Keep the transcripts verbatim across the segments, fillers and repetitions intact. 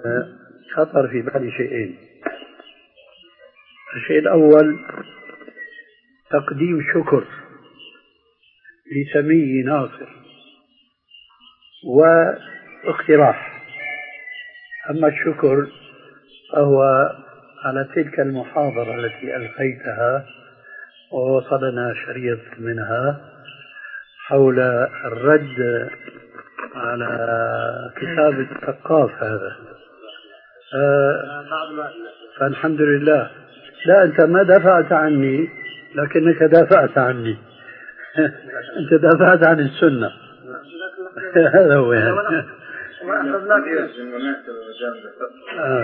خطر في بالي شيئين. الشيء الأول تقديم شكر لسمي ناصر واقتراح. أما الشكر فهو على تلك المحاضرة التي ألقيتها ووصلنا شريط منها حول الرد على كتاب الثقاف هذا. آه فالحمد لله. لا أنت ما دافعت عني لكنك دافعت عني. أنت دافعت عن السنة. هذا هو يعني. آه.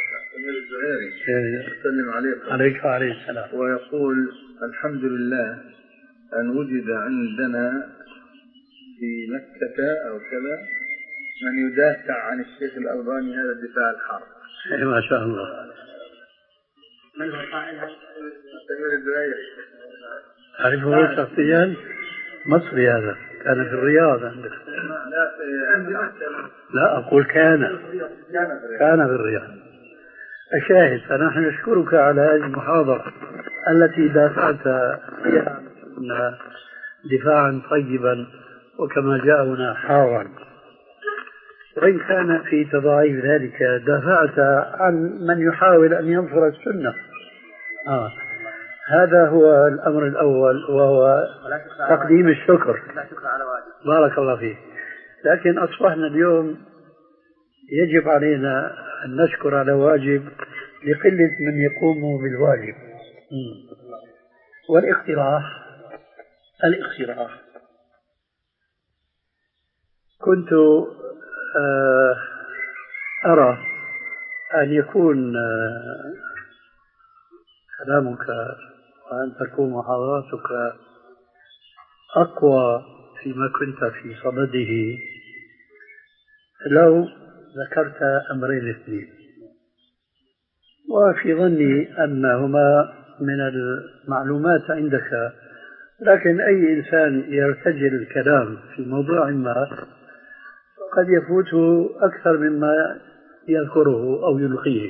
السلام عليكم. عليك وعليه السلام. ويقول الحمد لله أن وجد عندنا في مكة أو كذا من يدافع عن الشيخ الألباني هذا الدفاع الحار. ما شاء الله. من هو قائلها؟ السمير الزهيري. تعرفه شخصيا؟ مصري هذا، كان في الرياض عندك. لا لا أقول كان كان في الرياض. الشاهد فنحن نشكرك على هذه المحاضرة التي دافعت فيها دفاعا طيبا وكما جاءنا حارا، وإن كان في تضاعيف ذلك دافعت عن من يحاول أن ينصر السنة. آه. هذا هو الأمر الأول، وهو تقديم الشكر. بارك الله فيك. لكن أصبحنا اليوم يجب علينا أن نشكر على واجب لقلة من يقوم بالواجب. والاقتراح الاقتراح كنت أرى أن يكون كلامك وأن تكون محاضراتك أقوى فيما كنت في صدده لو ذكرت أمرين اثنين، وفي ظني أنهما من المعلومات عندك، لكن أي إنسان يرتجل الكلام في موضوع ما قد يفوته أكثر مما يذكره أو يلقيه.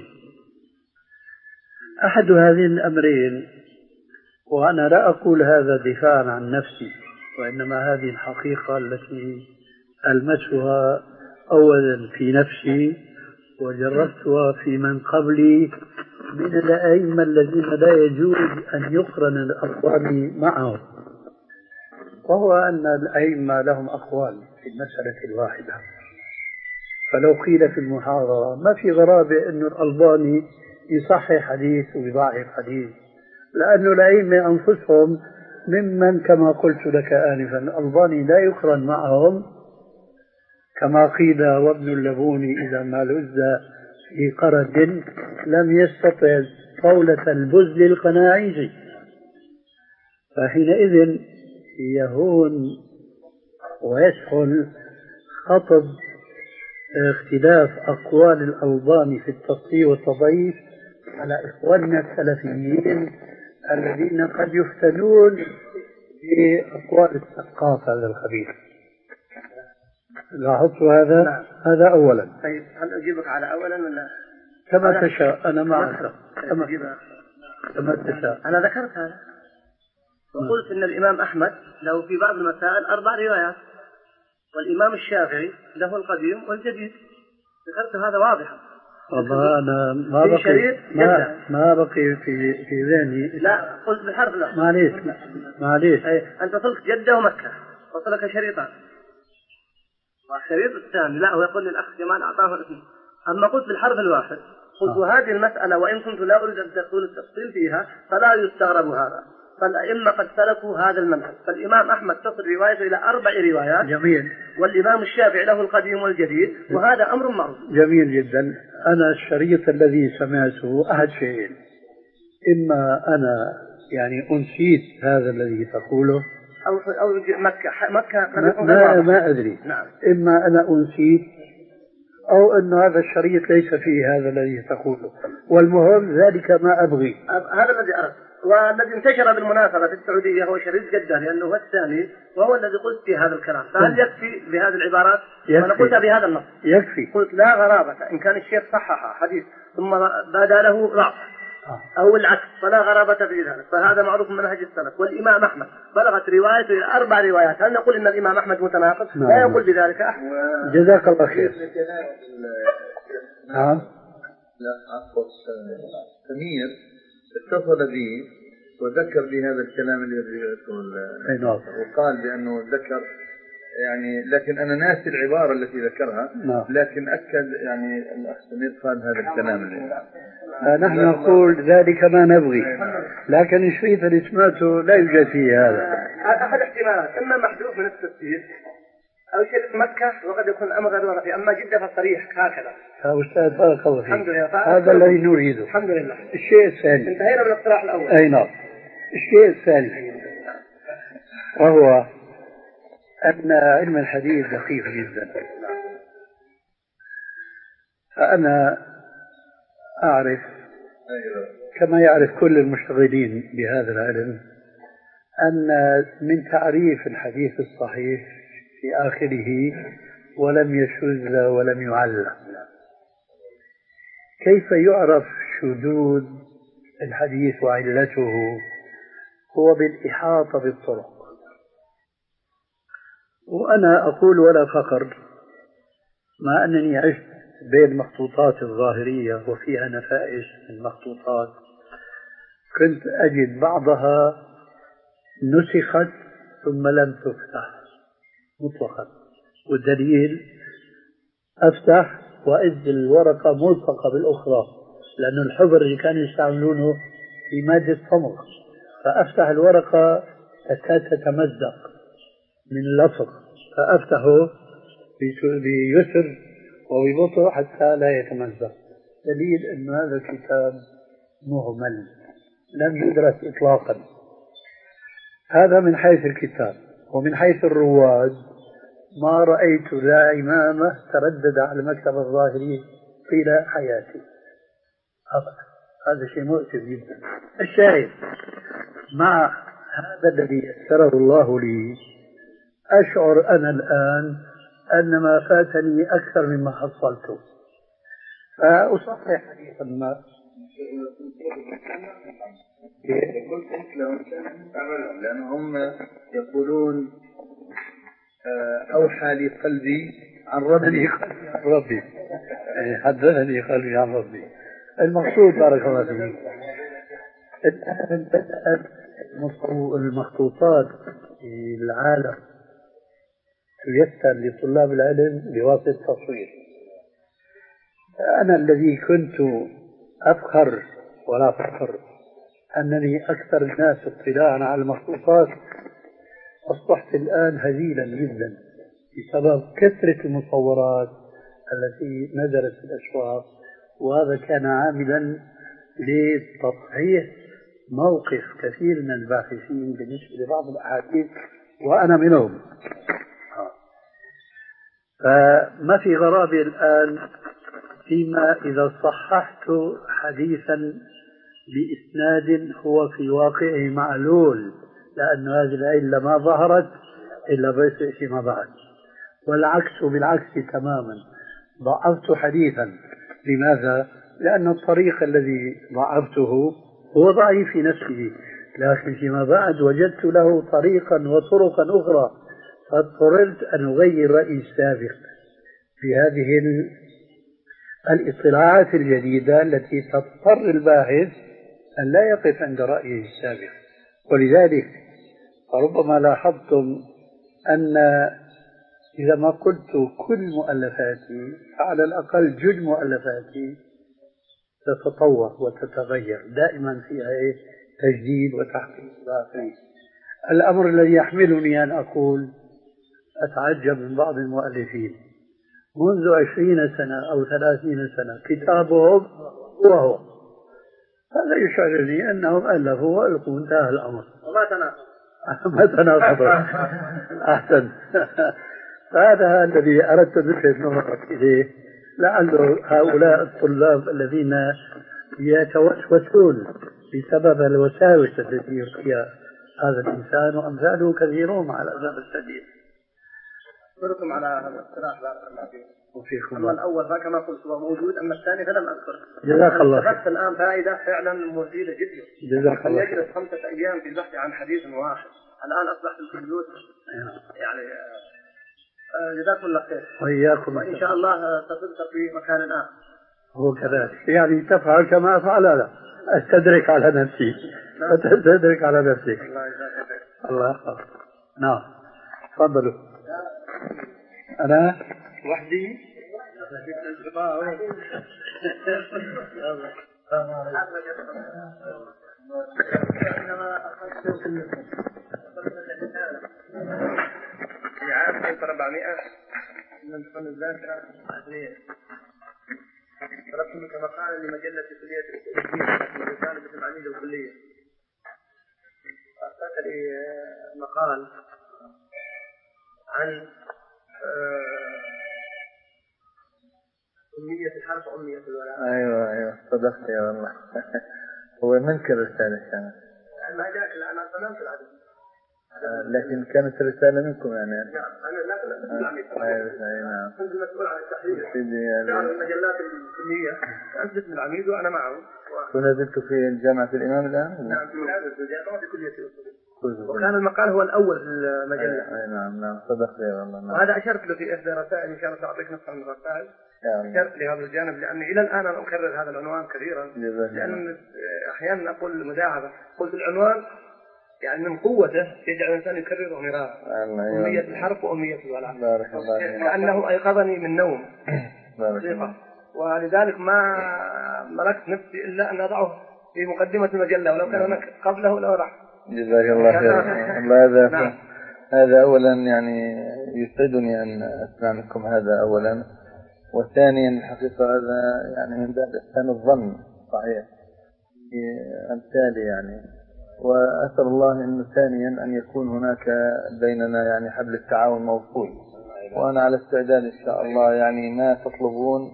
أحد هذين الأمرين، وأنا لا أقول هذا دفاعا عن نفسي، وإنما هذه الحقيقة التي ألمسها أولا في نفسي وجربتها في من قبلي من الأئمة الذين لا يجوز أن يقرن الأقوال معهم، وهو أن الأئمة لهم أقوال في المسألة الواحدة. فلو قيل في المحاضرة ما في غرابة أن الألباني يصحح حديث ويضاعف حديث، لأن الأئمة أنفسهم ممن كما قلت لك آنفا الألباني لا يقرن معهم، كما قيل وابن اللبون إذا ما لز في قرد لم يستطع طولة البزل القناعيزي. فحينئذ يهون ويسهل خطب اختلاف أقوال الألباني في التصحيح والتضعيف على إخواننا السلفيين الذين قد يفتنون بأقوال الثقاف هذا الخبيث. لاحظت هذا؟ نعم. هذا أولا. طيب هل أجيبك على أولا ولا؟ كما تشاء، أنا معك كما, كما تشاء. أنا ذكرت هذا وقلت إن الإمام أحمد له في بعض المسائل أربع روايات، والإمام الشافعي له القديم والجديد. ذكرت هذا واضحا. والله أنا ما بقي ما, ما بقي في في ذهني. لا قلت بالحرف. لا معليش معليش. أنت قلت جدة ومكة، قلت لك شريطان، والشريط الثاني لا هو يقول للأخ جمال أعطاه الاسم. أما قلت بالحرف الواحد قلت آه. هذه المسألة وإن كنت لا أريد أن تقول التفصيل فيها فلا يستغرب هذا، فالأئمة قد سلكوا هذا المنهج. فالإمام أحمد تصل روايته إلى أربع روايات. جميل. والإمام الشافعي له القديم والجديد، وهذا أمر معروف. جميل جدا. أنا الشريط الذي سمعته أحد شيئين: إما أنا يعني أنسيت هذا الذي تقوله أو أو مكة مكة ما, ما, ما أدري. نعم. إما أنا أنسيت أو أن هذا الشريط ليس فيه هذا الذي تقوله، والمهم ذلك ما أبغي. هذا الذي أردت. والذي انتشر بالمناسبة في السعودية هو شريف جدة لأنه هو الثاني وهو الذي قلت في هذا الكلام. فهل يكفي بهذه العبارات؟ أنا قلت بهذا النص يكفي. قلت لا غرابة إن كان الشيخ صحح حديث ثم بدا له ضعف أو العكس فلا غرابة في ذلك، فهذا معروف من منهج السلف. والإمام أحمد بلغت روايته إلى أربع روايات، هل نقول إن الإمام أحمد متناقض؟ لا يقول بذلك أحد. جزاك الله خير. نعم. لا عفوا سمير اتصل بي وذكر لي هذا الكلام اللي ذكره وقال بأنه ذكر يعني، لكن أنا ناسي العبارة التي ذكرها. نعم. لكن أكد يعني الأخ سمير قال هذا الكلام اللي نحن نقول ذلك ما نبغي، لكن الشريط اللي سمعته لا يوجد فيه هذا. أحد احتمالات إما محذوف من التفسير أو شريط مكة وقد يكون الأمر غير واضح، أما جدة فالصريح هكذا. يا أستاذ بارك الله فيك. الحمد لله. هذا الذي نريده. الحمد لله. الشيء الثاني انتهينا من الاقتراح الأول. أي نعم. الشيء الثاني وهو أن علم الحديث دقيق جدا. فأنا أعرف كما يعرف كل المشتغلين بهذا العلم أن من تعريف الحديث الصحيح في آخره ولم يشذ ولم يعلق. كيف يعرف شذوذ الحديث وعلته؟ هو بالإحاطة بالطرق. وأنا أقول ولا فخر، مع أنني عشت بين المخطوطات الظاهرية وفيها نفائس المخطوطات، كنت أجد بعضها نسخت ثم لم تفتح مطلقا، والدليل أفتح وإذ الورقة ملصقة بالأخرى، لأن الحبر اللي كانوا يستعملونه في مادة صمغ، فأفتح الورقة تكاد تتمزق من اللصق، فأفتحه بيسر وببطء حتى لا يتمزق. دليل أن هذا الكتاب مهمل لم يدرس إطلاقا. هذا من حيث الكتاب. ومن حيث الرواد ما رأيت ذا إمامة تردد على المكتب الظاهري طيلة حياتي أبدا. هذا شيء مؤسف جدا. الشاهد مع هذا الذي يسره الله لي أشعر أنا الآن أن ما فاتني أكثر مما حصلته، فأصحح حديثا ما لأنهم يقولون أوحى لي قلبي عن ربي ربي حدثني قلبي عن ربي. المقصود بارك الله فيك المخطوطات في العالم تيسر لطلاب العلم بواسطة تصوير. أنا الذي كنت أفخر ولا فخر أنني أكثر الناس اطلاعا على المخطوطات، أصبحت الآن هزيلا جدا بسبب كثرة المصورات التي نزلت في الأسواق، وهذا كان عاملا لتصحيح موقف كثير من الباحثين بالنسبة لبعض الأحاديث وأنا منهم. فما في غرابة الآن فيما إذا صححت حديثا بإسناد هو في واقعه معلول، لأن هذه العلة ما ظهرت إلا بس فيما بعد، والعكس بالعكس تماما. ضعفت حديثا، لماذا؟ لأن الطريق الذي ضعفته هو ضعيف في نفسه، لكن فيما بعد وجدت له طريقا وطرقا أخرى، فاضطررت أن أغير رأيي السابق بهذه الاطلاعات الجديدة التي تضطر الباحث أن لا يقف عند رأيه السابق. ولذلك فربما لاحظتم أن إذا ما قلت كل مؤلفاتي فعلى الأقل جل مؤلفاتي تتطور وتتغير، دائما فيها تجديد وتحقيق. الأمر الذي يحملني أن أقول أتعجب من بعض المؤلفين منذ عشرين سنة أو ثلاثين سنة كتابهم وهو هذا يشعرني أنهم ألفوا وألقوا انتهى الأمر وما تناقض ما تناقض. أحسن. فهذا الذي أردت أن نظرك إليه، لعل هؤلاء الطلاب الذين يتوسوسون بسبب الوساوس التي يلقيها هذا الإنسان، وأمثاله كثيرون على الأسف الشديد. أشكركم على هذا الاقتراح بارك الله فيكم. وفيكم. أما الأول فكما قلت هو موجود، أما الثاني فلم أذكره. جزاك الله خير. استفدت الآن فائدة فعلا مفيدة جدا. جزاك الله خير. يجلس خمسة أيام في البحث عن حديث واحد، الآن أصبحت الكمبيوتر يعني جزاكم الله خير. وإياكم. وإن شاء الله تصدق في مكان آخر. هو كذلك، يعني تفعل كما فعل أنا، أستدرك على نفسي وتستدرك على نفسك. الله يحفظك. نعم تفضلوا. أنا وحدي. في عام ألف وأربعمائة من تكون الذاكرة طلبت منك مقالا لمجلة كلية الأصول رسالة باسم عميد الكلية. أرسلت لي مقال عن أمية الحرف وأمية الولاء. أيوة أيوة صدقت يا والله. هو منكر رسالة كانت. ما جاك الآن أصلا في العدد. لكن كانت رسالة منكم يعني. نعم أنا لا لا أي نعم. كنت المسؤول عن التحرير. سيدي يعني المجلات الكلية أنت باسم العميد وأنا معه. كنا زلت في جامعة الإمام الآن؟ نعم في الجامعة في كلية الأصول. وكان المقال هو الأول في المجلة. أي نعم نعم صدقت يا والله. نعم. وهذا أشرت له في إحدى رسائل، إن شاء الله تعطيك نسخة من الرسائل. أشرت لهذا الجانب لأني إلى الآن أنا أكرر هذا العنوان كثيرا، لأن أحيانا أقول مداعبة، قلت العنوان يعني من قوته يجعل الإنسان يكرره مرارا. أمية الحرف وأمية الولاء. بارك الله فيك. لأنه أيقظني من نوم حقيقة، ولذلك ما ملكت نفسي إلا أن أضعه في مقدمة المجلة، ولو كان هناك قبله لو راح. جزاك الله خير. الله هذا نعم. هذا أولا يعني يسعدني أن أسمع منكم هذا أولا، وثانيا الحقيقة هذا يعني من باب إحسان الظن صحيح في أمثالي يعني، وأسأل الله إنه ثانيا أن يكون هناك بيننا يعني حبل التعاون موصول، وأنا على استعداد إن شاء الله يعني ما تطلبون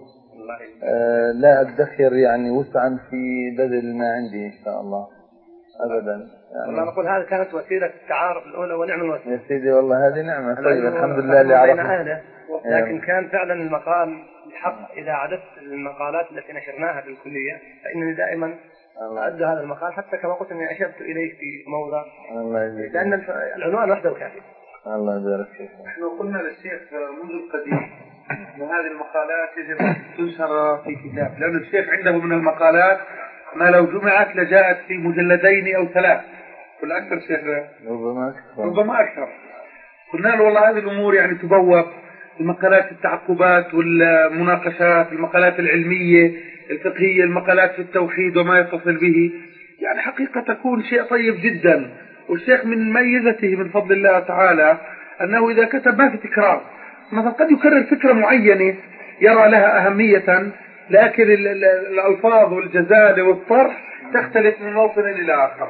آه لا أدخر يعني وسعا في بذل ما عندي إن شاء الله أبدا يعني. والله نقول هذه كانت وسيلة التعارف الأولى ونعم الوسيلة. يا سيدي والله هذه نعمة طيب الحمد لله اللي عرفنا. لكن كان فعلا المقال بحق إذا عددت المقالات التي نشرناها في الكلية فإنني دائما أعد هذا المقال، حتى كما قلت أني أشرت إليه في موضع لأن العنوان وحده كافي. الله يبارك فيك. نحن قلنا للشيخ منذ القديم أن هذه المقالات يجب أن تنشر في كتاب، لأن الشيخ عنده من المقالات ما لو جمعت لجاءت في مجلدين أو ثلاث ولا أكثر. شيخ ربما أكثر ربما أكثر. قلنا له والله هذه الأمور يعني تبوب، المقالات التعقبات والمناقشات، المقالات العلمية الفقهية، المقالات في التوحيد وما يتصل به، يعني حقيقة تكون شيء طيب جدا. والشيخ من ميزته من فضل الله تعالى أنه إذا كتب ما في تكرار، مثلا قد يكرر فكرة معينة يرى لها أهمية، لكن الألفاظ والجزالة والطرح تختلف من موطن إلى آخر.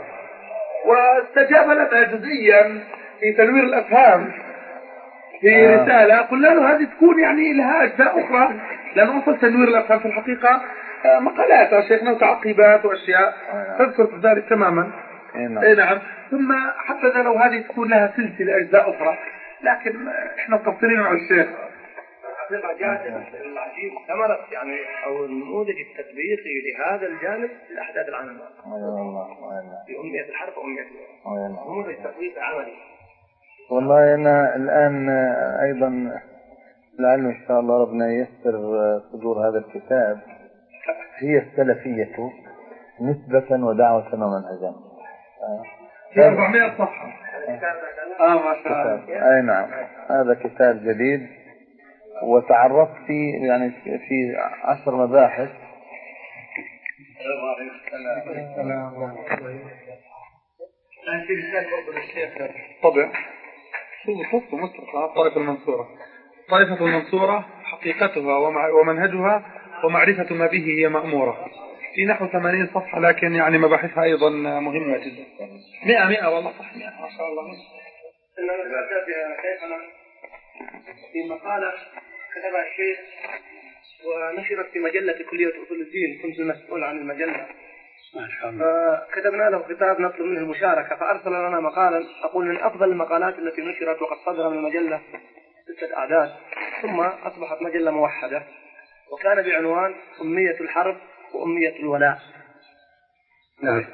واستجاب لنا جزئيا في تنوير الأفهام في آه. رسالة قلنا له هذه تكون يعني لها أجزاء أخرى، لأن أصل تنوير الأفهام في الحقيقة مقالات يا شيخنا وتعقيبات وأشياء تذكر ذلك تماما. اي نعم. ثم حتى لو هذه تكون لها سلسلة أجزاء أخرى، لكن إحنا مقصرين مع الشيخ. الحقيقة جاءت العجيب ثمرة يعني أو النموذج التطبيقي لهذا الجانب في الأحداث العامة. والله في أمية الحرف وأمية الولاء. نموذج تطبيقي عملي. والله أنا الآن أيضا لعل إن شاء الله ربنا ييسر صدور هذا الكتاب. هي السلفية نسبة ودعوة ومنهجا. في أربعمائة صفحة. آه ما شاء الله. أي نعم هذا كتاب جديد، وتعرفت في يعني في عشر مباحث. طبع شو خصه مطلقة الطائفة المنصورة. الطائفة المنصورة حقيقتها ومنهجها ومعرفة ما به هي مأمورة، في نحو ثمانين صفحة، لكن يعني مباحثها أيضا مهمة جدا. مئة مئة والله صح مئة ما شاء الله. إنما الأساس يا شيخنا في مقالة كتبها الشيخ ونشرت في مجلة كلية أصول الدين، كنت المسؤول عن المجلة، ما شاء الله. فكتبنا له كتاب نطلب منه المشاركة، فأرسل لنا مقالا أقول من أفضل المقالات التي نشرت وقد صدر من المجلة ستة أعداد، ثم أصبحت مجلة موحدة، وكان بعنوان أمية الحرب وأمية الولاء. نعم.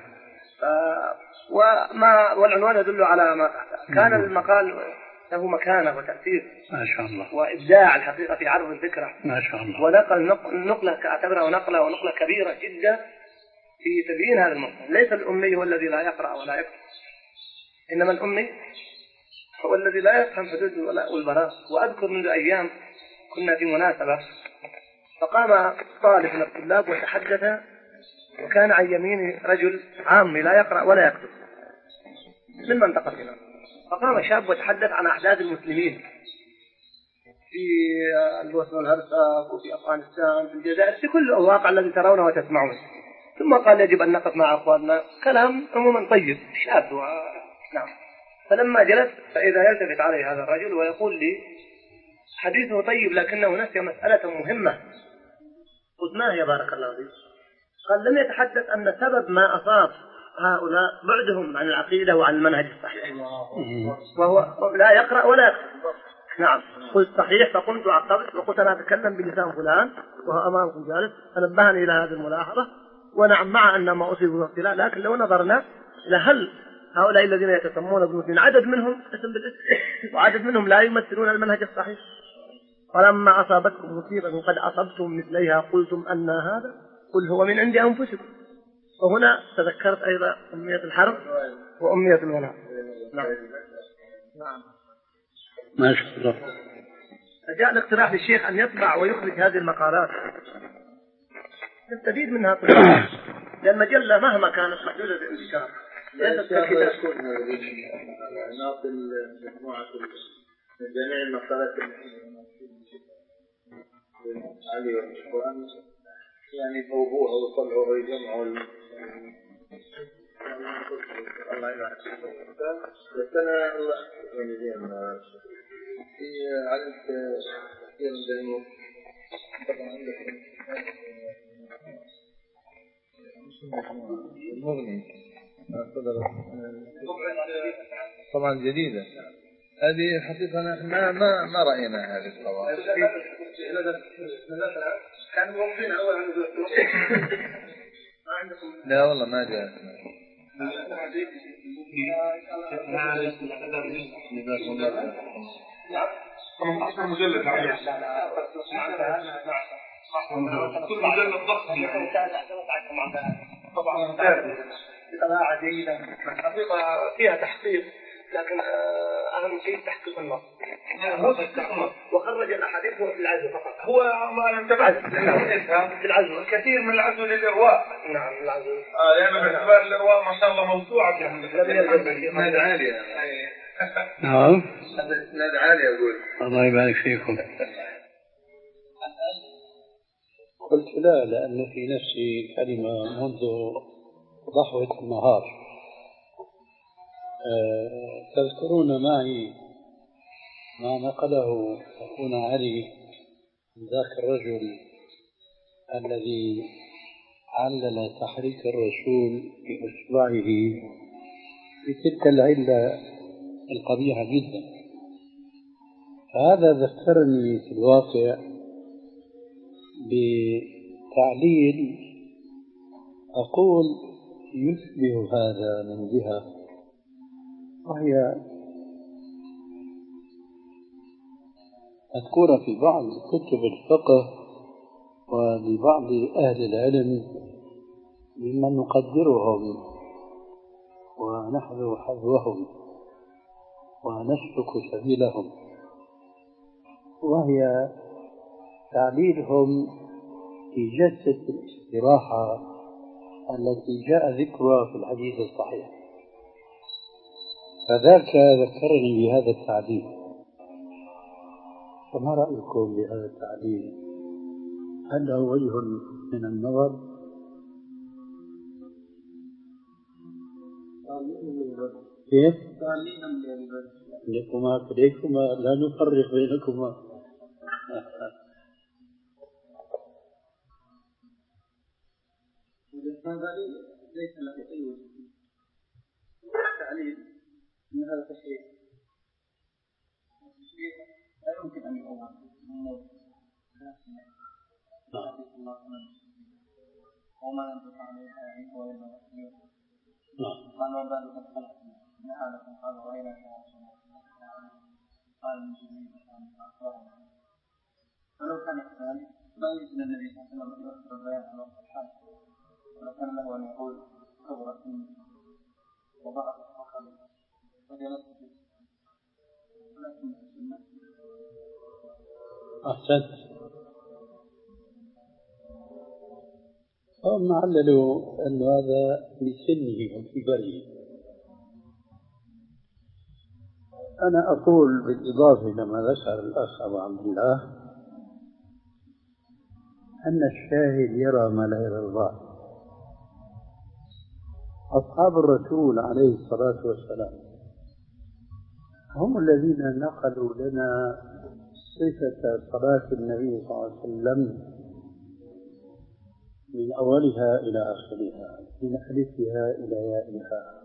وما والعنوان يدل على ما كان المقال له مكانة وتأثير ما شاء الله، وإبداع الحقيقة في عرض الفكرة ما شاء الله، ونقل نقلة أعتبرها نقلة ونقلة كبيرة جدا في تبيين هذا المفهوم. ليس الأمي هو الذي لا يقرأ ولا يكتب، إنما الأمي هو الذي لا يفهم حدود الولاء والبراء. وأذكر منذ أيام كنا في مناسبة فقام طالب من الطلاب وتحدث، وكان عن يمينه رجل عامي لا يقرأ ولا يكتب من منطقتنا، فقام شاب وتحدث عن أحداث المسلمين في البوسنة والهرسك وفي أفغانستان في الجزائر في كل الواقع الذي ترونه وتسمعون، ثم قال يجب أن نقف مع أخواننا، كلام عموما طيب شاب و... نعم. فلما جلس فإذا يلتفت علي هذا الرجل ويقول لي حديثه طيب لكنه نسي مسألة مهمة. قلت ما هي بارك الله فيك؟ قال لم يتحدث أن سبب ما أصاب هؤلاء بعدهم عن العقيدة وعن المنهج الصحيح، وهو لا يقرأ ولا يكتب. نعم. قلت صحيح، فقمت وعقبت وقلت أنا أتكلم بلسان فلان وهو أمامكم جالس، فنبهني إلى هذه الملاحظة. ونعم مع أن ما أصيبوا باختلاف، لكن لو نظرنا إلى هل هؤلاء الذين يتسمون بالمسلمين عدد منهم اسم بالاسم وعدد منهم لا يمثلون المنهج الصحيح. ولما أصابتكم مصيبة قد أصبتم مثليها قلتم أن هذا قل هو من عند أنفسكم. وهنا تذكرت أيضا أمية الحرب وأمية الولاء. نعم. نعم. ما شاء الله. فجاء الاقتراح للشيخ أن يطبع ويخرج هذه المقالات نستفيد منها كلها، لأن المجلة مهما كانت محدودة الانتشار ليست كذا. ناقل مجموعة جميع المقالات علي والإخوان يعني يطوبوها ويطلعوها ويجمعوا الله يبارك فيك. بس أنا يعني زين في علمت كثير من الأمور طبعا عندك المغني طبعا جديدة هذه حقيقة ما ما ما رأينا هذه الطبعا. لا والله ما جاء. أصلا مجلد كل مجلد ضخم يعني طبعا بطباعة جيدة الحقيقة فيها تحقيق، لكن أهم شيء تحقيق النص. وخرج الأحاديث هو في العزو فقط. هو ما انتبهت في العزو الكثير من العزو للإرواء. نعم العزو. آه لأنه باعتبار الإرواء ما شاء الله موسوعة يعني. إسناد عالية. نعم. إسناد عالية أقول. الله يبارك فيكم. قلت لا، لأن في نفسي كلمة منذ ضحوة النهار. أه تذكرون معي ما نقله أخونا علي ذاك الرجل الذي علل تحريك الرسول بإصبعه بتلك العلة القبيحة جدا. فهذا ذكرني في الواقع بتعليل أقول يشبه هذا من جهة، وهي مذكورة في بعض كتب الفقه ولبعض أهل العلم ممن نقدرهم ونحذو حذوهم ونسلك سبيلهم، وهي تعليلهم في جلسة الاستراحة التي جاء ذكرها في الحديث الصحيح. فذاك ذكرني بهذا التعليل، فما رأيكم بهذا التعليل؟ هل له وجه من النظر؟ كيف؟ لكما كليكما لا نفرق بينكما. ليس له أي وجه التعليل من هذا التشريع التشريع لا يمكن أن يؤول وما ينطق عليه عيب وإلا مسلم قال وبال قد خلقنا نعلكم قال غيرك قال من جميل ولو كان كذلك ما يمكن النبي صلى الله عليه وسلم أن يذكر البيان عن وقت الحال ولو كان له أن يقول كبرت وضعت وخلق وجلست في ولكن السنة أحسنت. هم عللوا أن هذا لسنه وكبره. أنا أقول بالإضافة لما ذكر الأخ أبو عبد الله أن الشاهد يرى ما لا يرى الظاهر. أصحاب الرسول عليه الصلاة والسلام هم الذين نقلوا لنا صفة صلاة النبي صلى الله عليه وسلم من أولها إلى آخرها، من ألفها إلى يائها.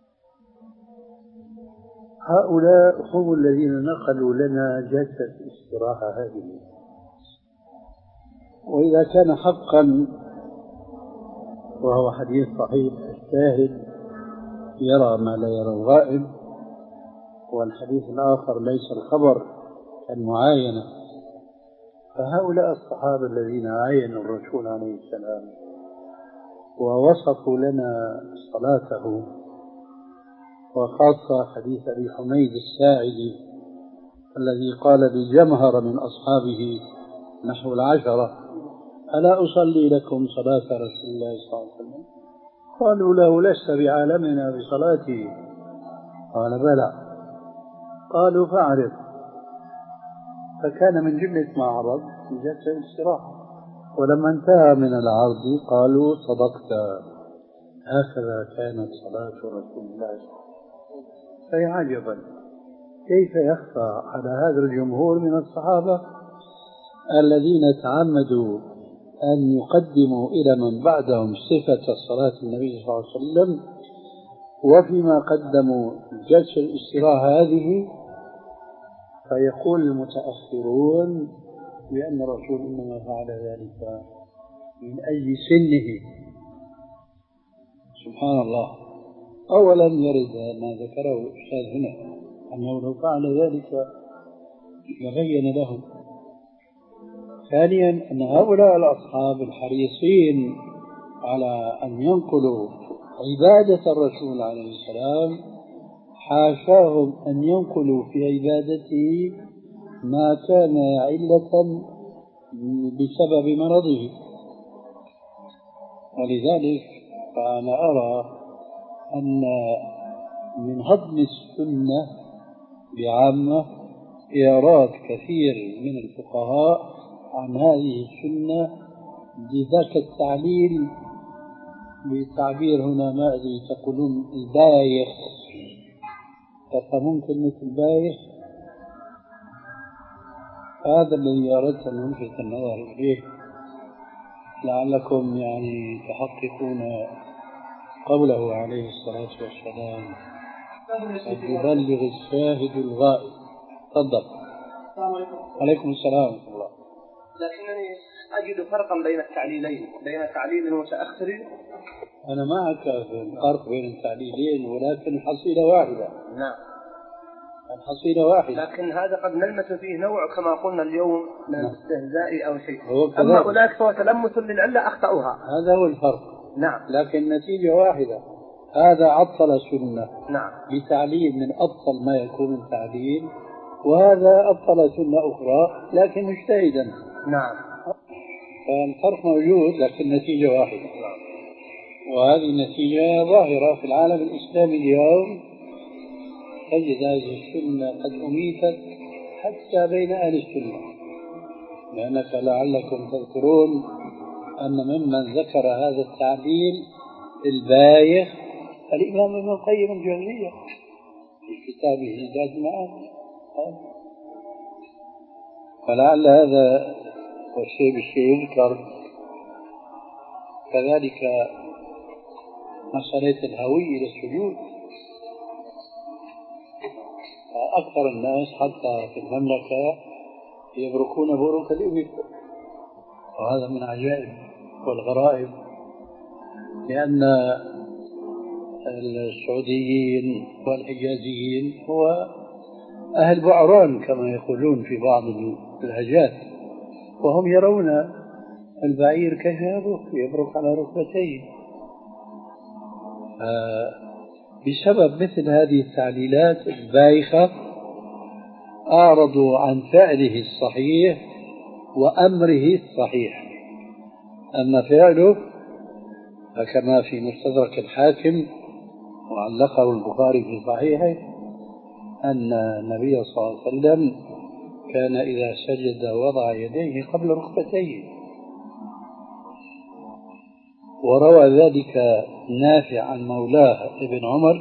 هؤلاء هم الذين نقلوا لنا جلسة الاستراحة هذه. وإذا كان حقا وهو حديث صحيح الشاهد يرى ما لا يرى الغائب، والحديث الآخر ليس الخبر المعاينة، فهؤلاء الصحابة الذين عاينوا الرسول عليه السلام ووصفوا لنا صلاته، وخاصة حديث أبي حميد الساعدي الذي قال بجمهر من أصحابه نحو العشرة: ألا أصلي لكم صلاة رسول الله صلى الله عليه وسلم؟ قالوا له: لست بعالمنا بصلاته. قال: بلى. قالوا: فاعرض. فكان من جملة ما عرض في جلسة الاستراحة، ولما انتهى من العرض قالوا: صدقت، هكذا كانت صلاة رسول الله صلى الله عليه وسلم. فيا عجبا كيف يخفى على هذا الجمهور من الصحابة الذين تعمدوا أن يقدموا إلى من بعدهم صفة صلاة النبي صلى الله عليه وسلم، وفيما قدموا جلسة الاستراحة هذه فيقول المتأخرون بأن الرسول إنما فعل ذلك من أجل سنه. سبحان الله. أولا يرد ما ذكره الأستاذ هنا أنه لو فعل ذلك لبين لهم. ثانيا أن هؤلاء الأصحاب الحريصين على أن ينقلوا عبادة الرسول عليه السلام حاشاهم أن ينقلوا في عبادته ما كان علة بسبب مرضه. ولذلك فأنا أرى أن من هضم السنة بعامة إيراد كثير من الفقهاء عن هذه السنة بذاك التعليل، بالتعبير هنا ما أدري تقولون البايخ، تفهمون كلمة البايخ؟ هذا الذي أردت أن ألفت النظر إليه لعلكم يعني تحققون قوله عليه الصلاة والسلام: يبلغ الشاهد الغائب. تفضل. السلام عليكم. عليكم السلام ورحمة الله. لكنني أجد فرقا بين التعليلين، بين تعليل المتأخر. أنا معك في الفرق بين التعليلين، ولكن الحصيلة واحدة. نعم، الحصيلة واحدة، لكن هذا قد نلمس فيه نوع كما قلنا اليوم من الاستهزاء أو شيء. أما أولئك فهو تلمس للعلة أخطأوها. هذا هو الفرق. نعم، لكن النتيجة واحدة. هذا عطل سنة نعم، بتعليل من أبطل ما يكون من تعليل، وهذا أبطل سنة أخرى لكن مجتهدا. نعم، فالفرق موجود لكن النتيجة واحدة. وهذه النتيجة ظاهرة في العالم الإسلامي اليوم. تجد هذه السنة قد أميتت حتى بين أهل السنة، لأنك لعلكم تذكرون أن ممن ذكر هذا التعليل البايخ الإمام ابن القيم الجوزية في كتابه زاد المعاد. فلعل هذا والشيء بالشيء يذكر. كذلك مسألة الهوي إلى السجود. أكثر الناس حتى في المملكة يبركون بروك الإبل، وهذا من عجائب والغرائب، لأن السعوديين والحجازيين هو أهل بعران كما يقولون في بعض اللهجات، وهم يرون البعير كيف يبرك يبرك على ركبتيه. بسبب مثل هذه التعليلات البايخة أعرضوا عن فعله الصحيح وأمره الصحيح. أما فعله فكما في مستدرك الحاكم وعلقه البخاري في صحيحه أن النبي صلى الله عليه وسلم كان إذا سجد وضع يديه قبل ركبتيه، وروى ذلك نافع عن مولاه ابن عمر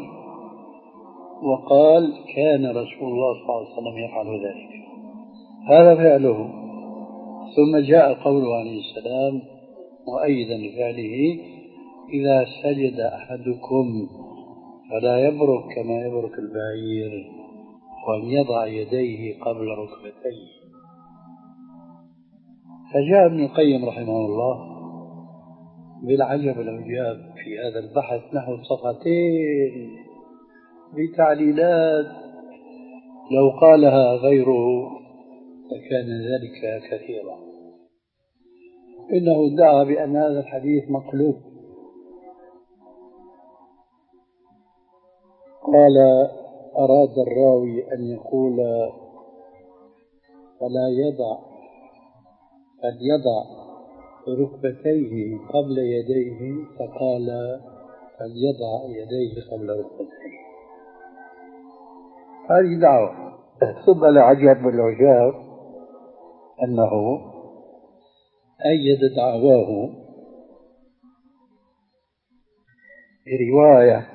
وقال كان رسول الله صلى الله عليه وسلم يفعل ذلك. هذا فعله. ثم جاء قوله عليه السلام مؤيدا لفعله إذا سجد أحدكم فلا يبرك كما يبرك البعير وليضع يديه قبل ركبتيه. فجاء ابن القيم رحمه الله بالعجب العجاب في هذا البحث نحو صفحتين بتعليلات لو قالها غيره لكان ذلك كثيرا. إنه ادعى بأن هذا الحديث مقلوب، قال أراد الراوي أن يقول فلا يضع فليضع ركبتيه قبل يديه، فقال فليضع يديه قبل ركبتيه. هذه دعوة. ثم العجب والعجاب أنه أيد دعواه برواية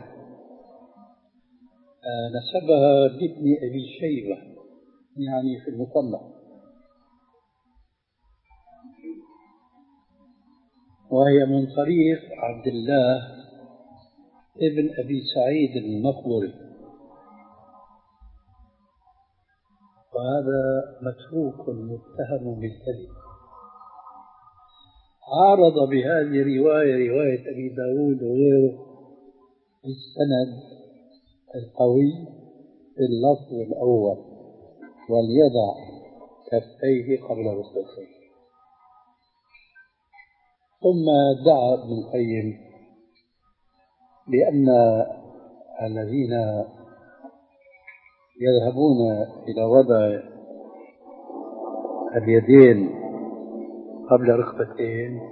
نسبها لابن أبي شيبة يعني في المصنف، وهي من طريق عبد الله ابن أبي سعيد المقبري، وهذا متروك متهم بالكذب. عارض بهذه الرواية رواية أبي داود وغيره السند القوي في اللفظ الأول وليضع كفيه قبل ركبتيه. ثم دعا ابن القيم بأن الذين يذهبون إلى وضع اليدين قبل ركبتين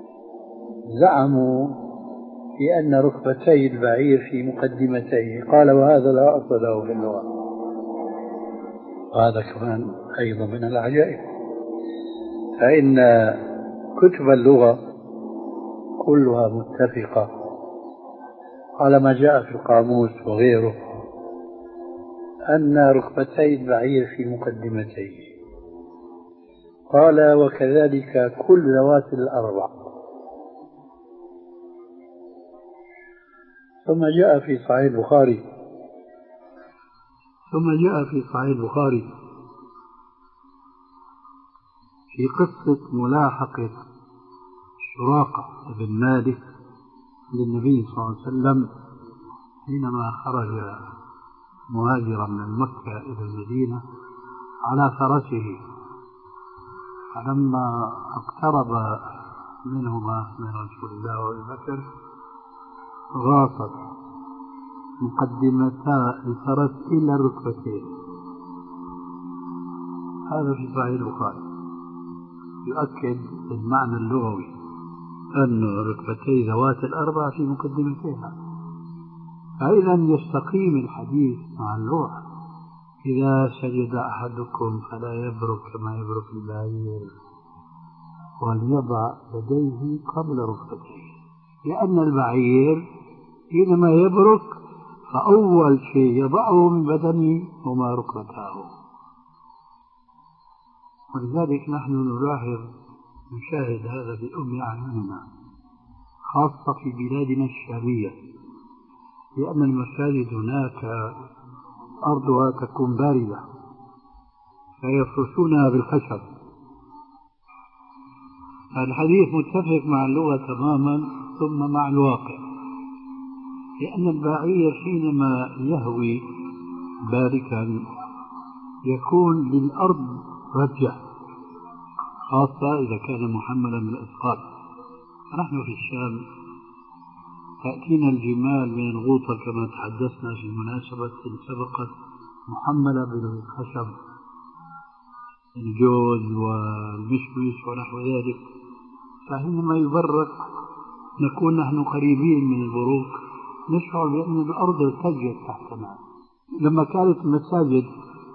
زعموا بأن ركبتي البعير في مقدمتيه، قال وهذا لا أصل له في اللغة. وهذا كمان أيضا من العجائب، فإن كتب اللغة كلها متفقة على ما جاء في القاموس وغيره أن ركبتي البعير في مقدمتيه. قال وكذلك كل ذوات الأربع. ثم جاء في صحيح البخاري ثم جاء في صحيح البخاري في قصة ملاحقة سراقة بن مالك للنبي صلى الله عليه وسلم حينما خرج مهاجرا من مكة إلى المدينة على فرسه، فلما اقترب منهما من رسول الله وأبي بكر غاصت مقدمتا الفرس إلى الركبتين. هذا في صحيح البخاري يؤكد المعنى اللغوي أن ركبتي ذوات الأربع في مقدمتها. فإذا يستقيم الحديث مع اللغة. إذا سجد أحدكم فلا يبرك كما يبرك البعير وليضع يديه قبل ركبتيه، لأن البعير حينما يبرك فأول شيء يضعه من بدنه هما ركبتاه. ولذلك نحن نلاحظ نشاهد هذا بأم أعيننا، خاصة في بلادنا الشامية، لأن المساجد هناك أرضها تكون باردة فيفرشونها بالخشب. الحديث متفق مع اللغة تماما ثم مع الواقع، لأن البعير حينما يهوي باركا يكون للأرض رجع، خاصة إذا كان محملا بالأثقال. نحن في الشام تأتينا الجمال من الغوطة كما تحدثنا في مناسبة سبقت محملة بالخشب، الجوز والمشمش ونحو ذلك، فحينما يبرق نكون نحن قريبين من البروق، نشعر بأن الأرض ارتجت تحتنا. لما كانت المساجد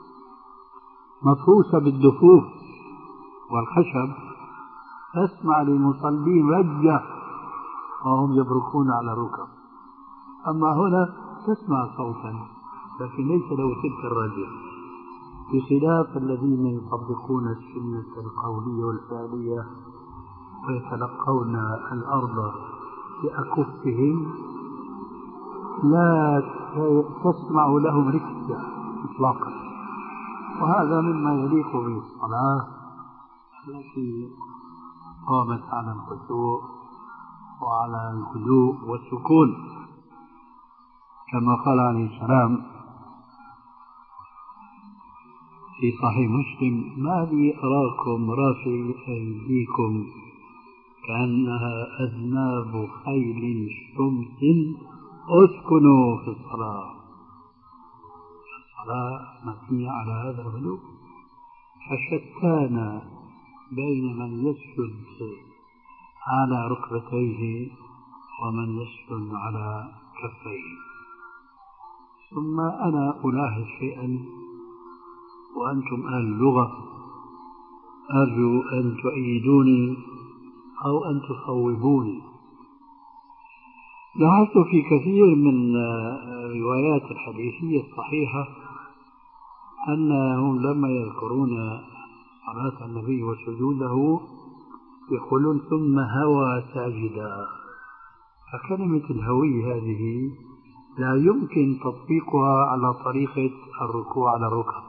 مفروشة بالدفوف والخشب تسمع للمصلين رجة وهم يبركون على الركب، أما هنا تسمع صوتا لكن ليس له تلك الرجة، بخلاف الذين يطبقون السنة القولية والفعلية ويتلقون الأرض بأكفهم لا تسمع لهم ركزة إطلاقا. وهذا مما يليق بالصلاة التي قامت على الخشوع وعلى الهدوء والسكون، كما قال عليه السلام في صحيح مسلم: ما لي أراكم رافعي أيديكم كأنها أذناب خيل شمس، اسكنوا في الصلاة. الصلاة مبنية على هذا الهدوء، فشتان بين من يسجد على ركبتيه ومن يسجد على كفيه. ثم أنا ألاحظ شيئا وأنتم أهل اللغة، أرجو أن تؤيدوني أو أن تصوبوني. لاحظت في كثير من الروايات الحديثية الصحيحة أنهم لما يذكرون صلاة النبي وسجوده يقولون ثم هوى ساجدا، فكلمة الهوي هذه لا يمكن تطبيقها على طريقة الركوع على الركب،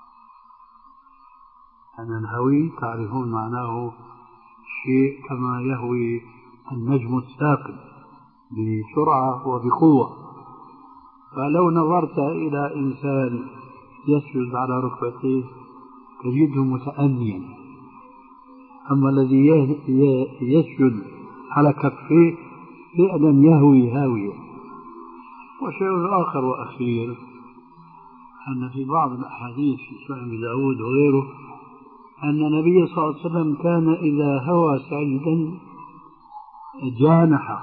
أن الهوي تعرفون معناه شيء كما يهوي النجم الثاقب بسرعة وبقوة. فلو نظرت إلى إنسان يسجد على ركبتيه تجده متأنيا، أما الذي يسجد على كفيه فعلا يهوي هاوية. وشيء آخر وأخير أن في بعض الأحاديث في سنن داود وغيره أن النبي صلى الله عليه وسلم كان إذا هوى ساجدا جانح.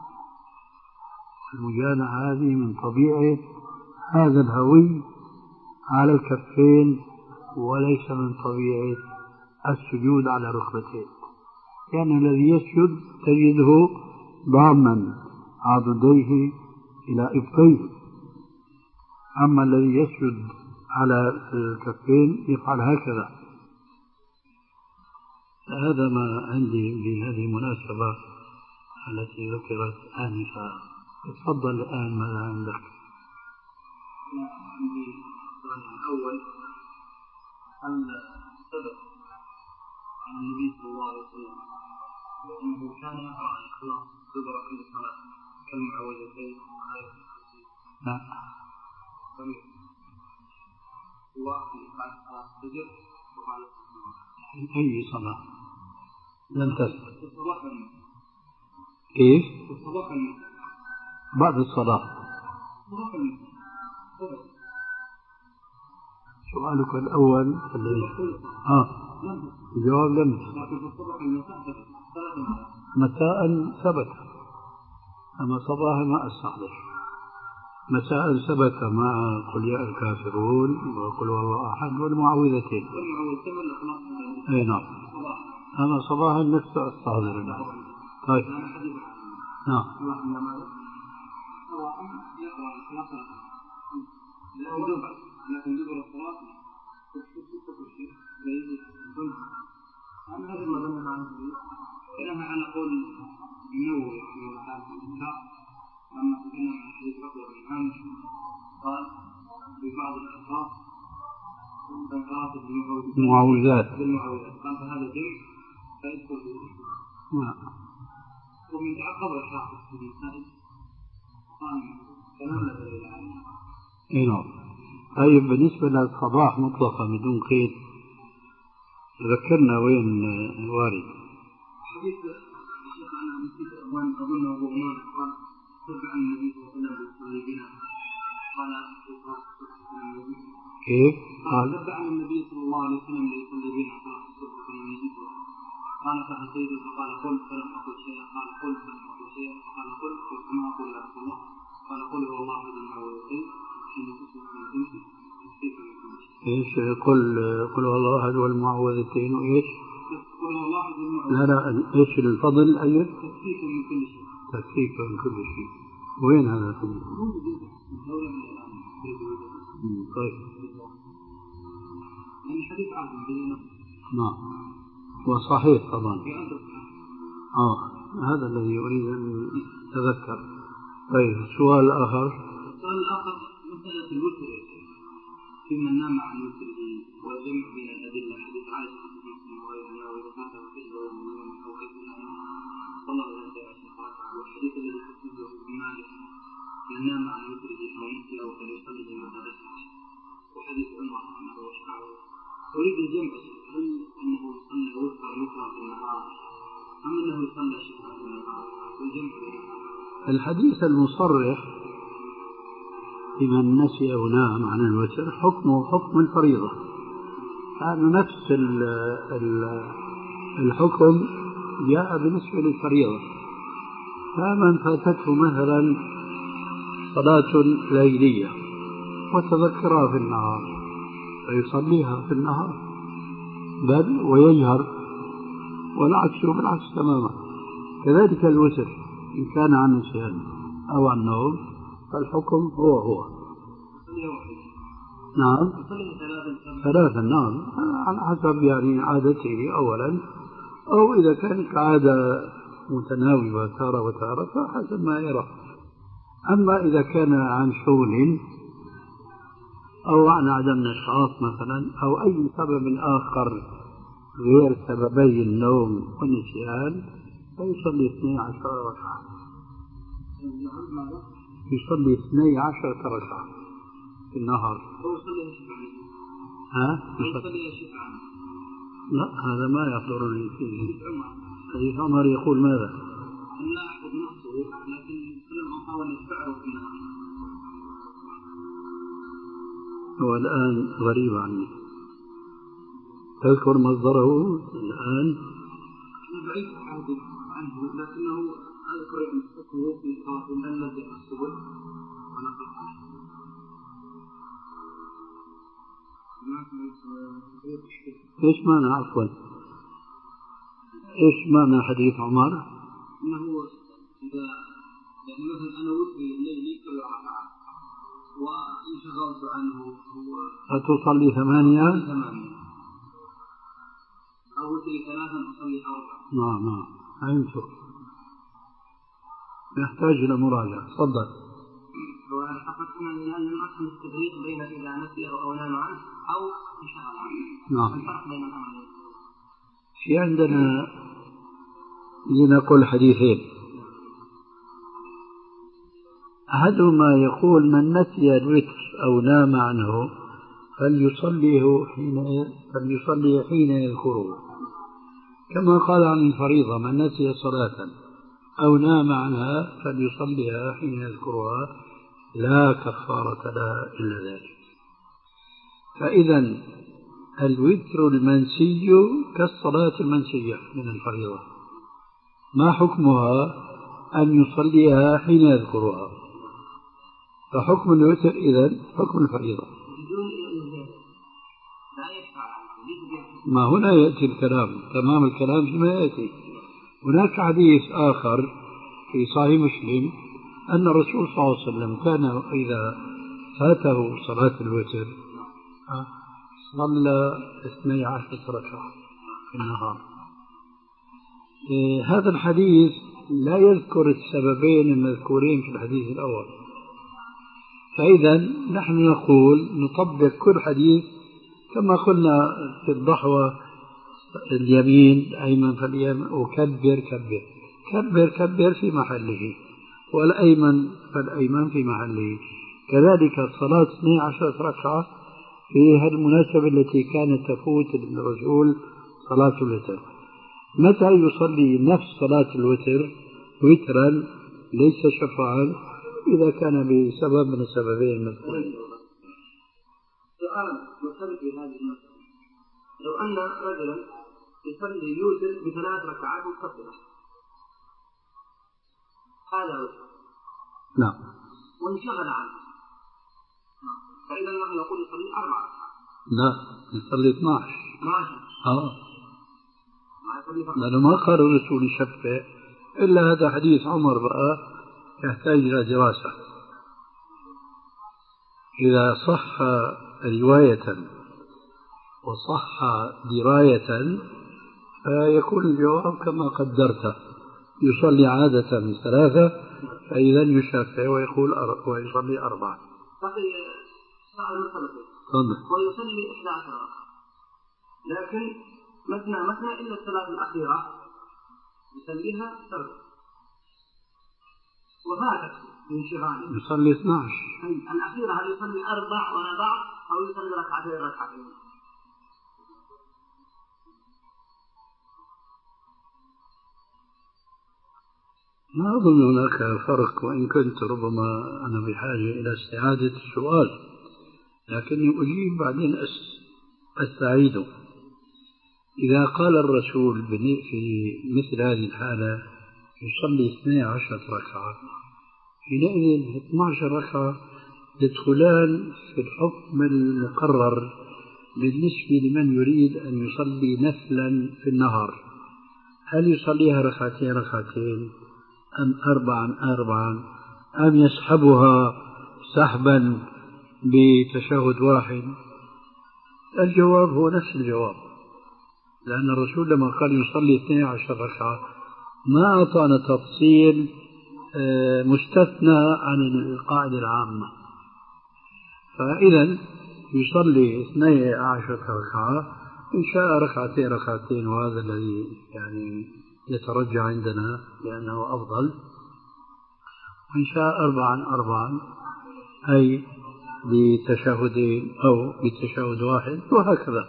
المجانحة هذه من طبيعة هذا الهوي على الكفين وليس من طبيعة السجود على ركبتين، يعني الذي يسجد تجده ضاما عضديه إلى إبطيه، أما الذي يسجد على الكفين يفعل هكذا. هذا ما عندي بهذه المناسبة التي ذكرت آنفا. تفضل الآن ماذا عندك؟ عندي السؤال الأول: هل ثبت عن النبي صلى الله عليه وسلم أنه كان يقرأ الإخلاص دبر كل صلاة كالمعوذتين وآية الكرسي؟ لا. وفي بعد صلاة الفجر وبعد أي صلاة؟ لم تثبت. الصباح كيف؟ الصباح بعد الصلاة. الصباح سؤالك الأول الذي آه الجواب لم مساء ثبت، أما صباحا ما أستحضر. مساء ثبت مع قل يا الكافرون وقل هو أحد والمعوذتين. أي نعم. أما صباحا نفس أستحضر الآن. طيب نعم. لكن دبر الصلاة ستة أشياء زي السنة. أنا هذا ما بنى عنه، فنهى عن قول منور لما تكلم عن حديث بكر بن عامر قال في بعض الألفاظ المعوذات بالمعوذات قال فهذا جمع فيدخل فيه. ومن تعقب الحافظ في المسائل قال كلام لا دليل عليه. اي نعم. طيب بالنسبة للصباح مطلقة بدون قيد ذكرنا وين وارد حديث الشيخ أنا نسيت أظن أظن أبو عمان قال تبع النبي صلى الله عليه وسلم يصلي بنا قال كيف؟ قال تبع النبي صلى الله عليه وسلم يصلي بنا صلاة الصبح فلم يجد قال فأتيت فقال قل فلم أقل شيئا قال قل فلم أقل شيئا قال قل قلت ما أقول يا رسول الله قال قل هو الله أحد المعوذتين حين تصبح من تمشي تكفيك من كل شيء. ايش قل قل هو الله أحد والمعوذتين وايش؟ قل هو الله أحد المعوذتين. لا لا ايش الفضل أيضا؟ تكفيك من كل شيء. تكفيك من كل شيء. وين هذا الحديث؟ طيب. يعني حديث عادل بين نعم وصحيح طبعا. اه هذا الذي أريد أن أتذكر. طيب السؤال الآخر. السؤال الآخر مسألة الوتر في من نام عن وتره والجمع بين الأدلة حديث عائشة في مسلم وغيرها وإذا كانت في الدور من أو غيرها صلى الله عليه وسلم والحديث الذي تسميه ابن مالك من نام عن وتره فنسي أو فليصلي متى ذكر وحديث عمر أنه وشعره. أريد الجمع هل أنه يصلي وترا مثلا في النهار أم أنه يصلي شفعا في النهار والجمع بينهما. الحديث المصرح لمن نسي أو نام عن الوتر حكمه حكم الفريضة. هذا نفس ال ال الحكم جاء بالنسبة للفريضة. فمن فاتته مثلا صلاة ليلية وتذكرها في النهار فيصليها في النهار بل ويجهر والعكس بالعكس تماما. كذلك الوتر إن كان عن نسيان أو عن نوم فالحكم هو هو. نعم ثلاثا نعم على حسب يعني عادته أولا أو إذا كانت عادة متناوبة تارة وتارة فحسب ما يرى. أما إذا كان عن شغل أو عن عدم نشاط مثلا أو أي سبب آخر غير سببي النوم والنسيان فيصلي اثني عشر ركعة. يصلي اثني عشر ركعة في النهار. ها؟ لا هذا ما يحضرني فيه. حديث عمر يقول ماذا؟ لا أحفظ نفسه لكن كل ما حاول يدفعه في النهار. هو الآن غريب عني. تذكر مصدره الآن؟ بعيد عنه لكنه أذكر أن حكمه في قاتل الذي السبل ونقف عنه. إيش معنى عفوا؟ إيش معنى حديث عمر؟ إنه إذا يعني مثلا أنا وتري الليل كل ركعة وانشغلت عنه هو أتصلي ثمانية؟ ثمانية أو وتري ثلاثا أصلي أربعة. نعم نعم فهمت. يحتاج إلى مراجعة. تفضل. وحققنا أن الأصل التفريق بين إذا نسي أو نام عنه أو انشغل عنه. نعم. الفرق بين الأمرين. في عندنا لنقول حديثين. أحدهما يقول من نسي الوتر أو نام عنه فليصليه حين فليصلي حين يذكره كما قال عن الفريضة من نسي صلاة أو نام عنها فليصليها حين يذكرها لا كفارة لها إلا ذلك. فإذا الوتر المنسي كالصلاة المنسية من الفريضة ما حكمها؟ أن يصليها حين يذكرها. فحكم الوتر إذن حكم الفريضة. ما هنا يأتي الكلام تمام الكلام فيما يأتي. هناك حديث آخر في صحيح مسلم أن الرسول صلى الله عليه وسلم كان إذا فاته صلاة الوتر صلى اثني عشر ركعة في النهار. هذا الحديث لا يذكر السببين المذكورين في الحديث الأول. فإذا نحن نقول نطبق كل حديث كما قلنا في الضحوة اليمين أيمن فاليمين وكبر كبر كبر كبر في محله، والأيمن فالأيمن في محله. كذلك صلاة اثنتي عشرة ركعة في المناسبة التي كانت تفوت الرسول صلاة الوتر. متى يصلي نفس صلاة الوتر وترا ليس شفعا إذا كان بسبب من السببين المذكورين. سؤال مرتبط بهذه المسألة: لو أن رجلا يصلي يوتر بثلاث ركعات متصلة، هذا وتر. نعم. وانشغل عنه، فإذا نحن نقول يصلي أربع ركعات. لا، يصلي اثني عشر. اثني عشر. اه. لأنه ما قال الرسول يشفع إلا هذا حديث عمر بقى يحتاج إلى دراسة. إذا صح رواية وصح دراية فيكون الجواب كما قدرته، يصلي عادة ثلاثة فإذا يشفع ويقول أر... ويصلي أربعة. ويصلي إحدى عشر ركعة، لكن مثنى مثنى إلا الثلاث الأخيرة يصليها سرد وفاتت من شغاله. يصلي اثني عشر. الأخيرة هل يصلي أربع ولا بعض أو يصلي ركعتين ركعتين؟ ما أظن هناك فرق، وإن كنت ربما أنا بحاجة إلى استعادة السؤال، لكني أجيب بعدين أستعيده. إذا قال الرسول في مثل هذه الحالة يصلي اثنتي عشرة ركعة، حينئذ اثنتي عشرة ركعة يدخلان في الحكم المقرر بالنسبة لمن يريد أن يصلي نفلا في النهار. هل يصليها ركعتين ركعتين أم أربعا أربعا أم يسحبها سحبا بتشهد واحد؟ الجواب هو نفس الجواب، لأن الرسول لما قال يصلي اثنتي عشرة ركعة ما أعطانا تفصيل مستثنى عن القاعدة العامة. فإذا يصلي اثنتي عشرة ركعة إن شاء ركعتين ركعتين، وهذا الذي يعني يترجع عندنا لأنه أفضل، وإن شاء أربعا أربعا أي بتشهدين أو بتشهد واحد، وهكذا.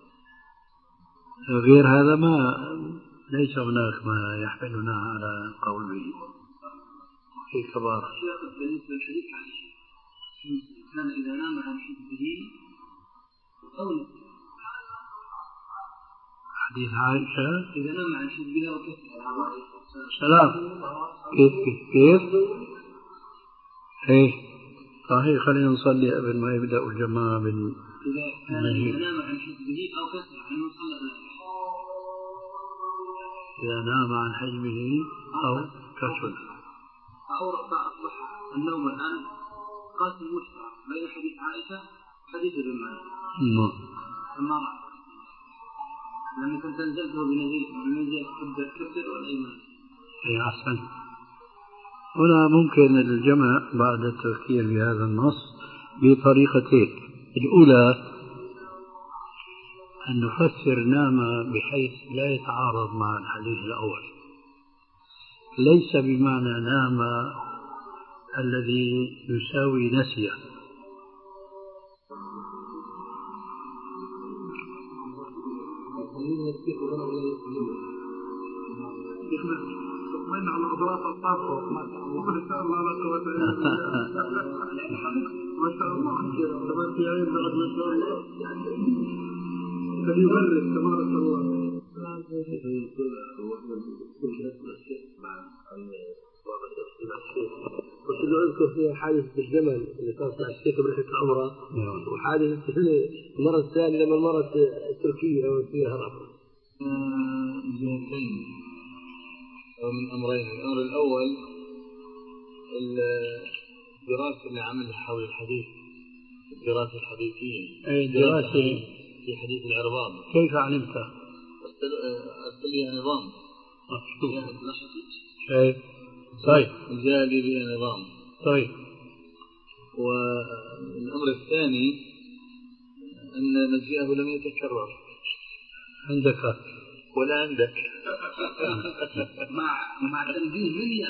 غير هذا ما ليس هناك ما يحملنا على قول به في كبار. بالنسبة للحديث عائشة كان إذا نام عن حزبه أو حديث عائشة إذا نام عن حزبه وكسر سلام كيف كيف إيه صحيح. خلينا نصلي قبل ما يبدأ الجماعة بال إذا كان نام عن حزبه أو كسر عنه صلى. إذا نام عن حزبه أو كسر أو أصبح النوم الآن قاسم مشترك بين حديث عائشة وحديث ابن مالك. نعم. فما رأى لما كنت أنزلته بنزيل بنزيل كبر كبر والأيمان. إيه أحسن. هنا ممكن الجمع بعد التفكير بهذا النص بطريقتين. الأولى أن نفسر نام بحيث لا يتعارض مع الحديث الأول، ليس بمعنى نام الذي يساوي نسيه. وين على أضراط الطاقة ما شاء الله لا قوة إلا بالله ما شاء الله كما في عين بعد ما شاء الله فليبرك تبارك الله. وش اللي أذكر فيها حادثة الجمل اللي كانت مع الشيخ برحلة العمرة، وحادثة المرة الثانية لما المرة التركية فيها رفض. جهتين أو من أمرين. الأمر الأول الدراسة اللي عملها حول الحديث، الدراسة الحديثية، أي دراسة في حديث العرباض. كيف علمت؟ أرسل لي نظام طيب طيب جاء لي بها نظام. طيب. والأمر الثاني أن مجيئه لم يتكرر. عندك حق ولا عندك. مع مع تنزيل مني.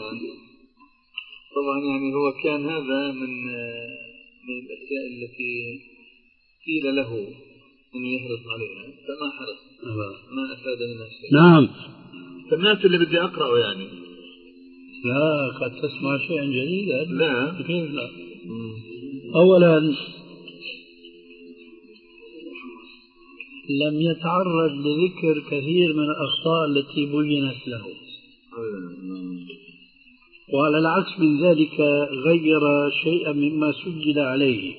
طبعا يعني هو كان هذا من من الأشياء التي قيل له أن يحرص عليها فما حرص، ما أفاد منها شيء. نعم. سمعت اللي بدي أقرأه يعني. لا قد تسمع شيئا جديدا. لا كيف لا؟ أولا لم يتعرض لذكر كثير من الأخطاء التي بينت له، وعلى العكس من ذلك غير شيئا مما سجل عليه.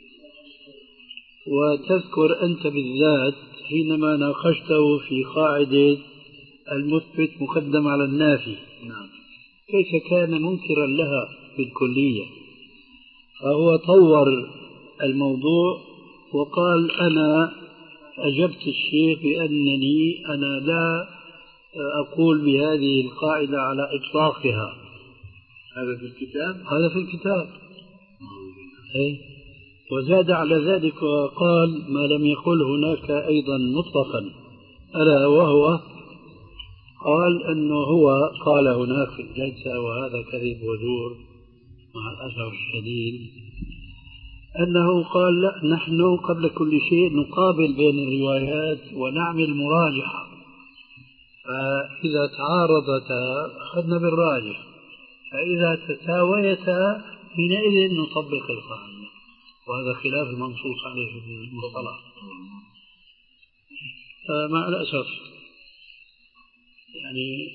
وتذكر أنت بالذات حينما ناقشته في قاعدة المثبت مقدم على النافي كيف كان منكرا لها بالكلية، فهو طور الموضوع وقال أنا أجبت الشيخ بأنني أنا لا أقول بهذه القاعدة على إطلاقها. هذا في الكتاب؟ هذا في الكتاب. أي. وزاد على ذلك وقال ما لم يقل هناك أيضا مطلقا، ألا وهو قال أنه هو قال هناك في الجلسة وهذا كذب وزور مع الأسف الشديد أنه قال لا نحن قبل كل شيء نقابل بين الروايات ونعمل مراجعة، فإذا تعارضتا أخذنا بالراجح، فإذا تساويتا حينئذ نطبق القاعدة، وهذا خلاف المنصوص عليه في المصطلح. مع الأسف يعني